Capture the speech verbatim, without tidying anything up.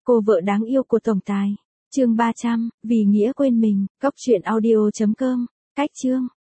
Cô vợ đáng yêu của tổng tài. Chương ba trăm, vì nghĩa quên mình. Cóc truyện audio chấm com. Cách chương.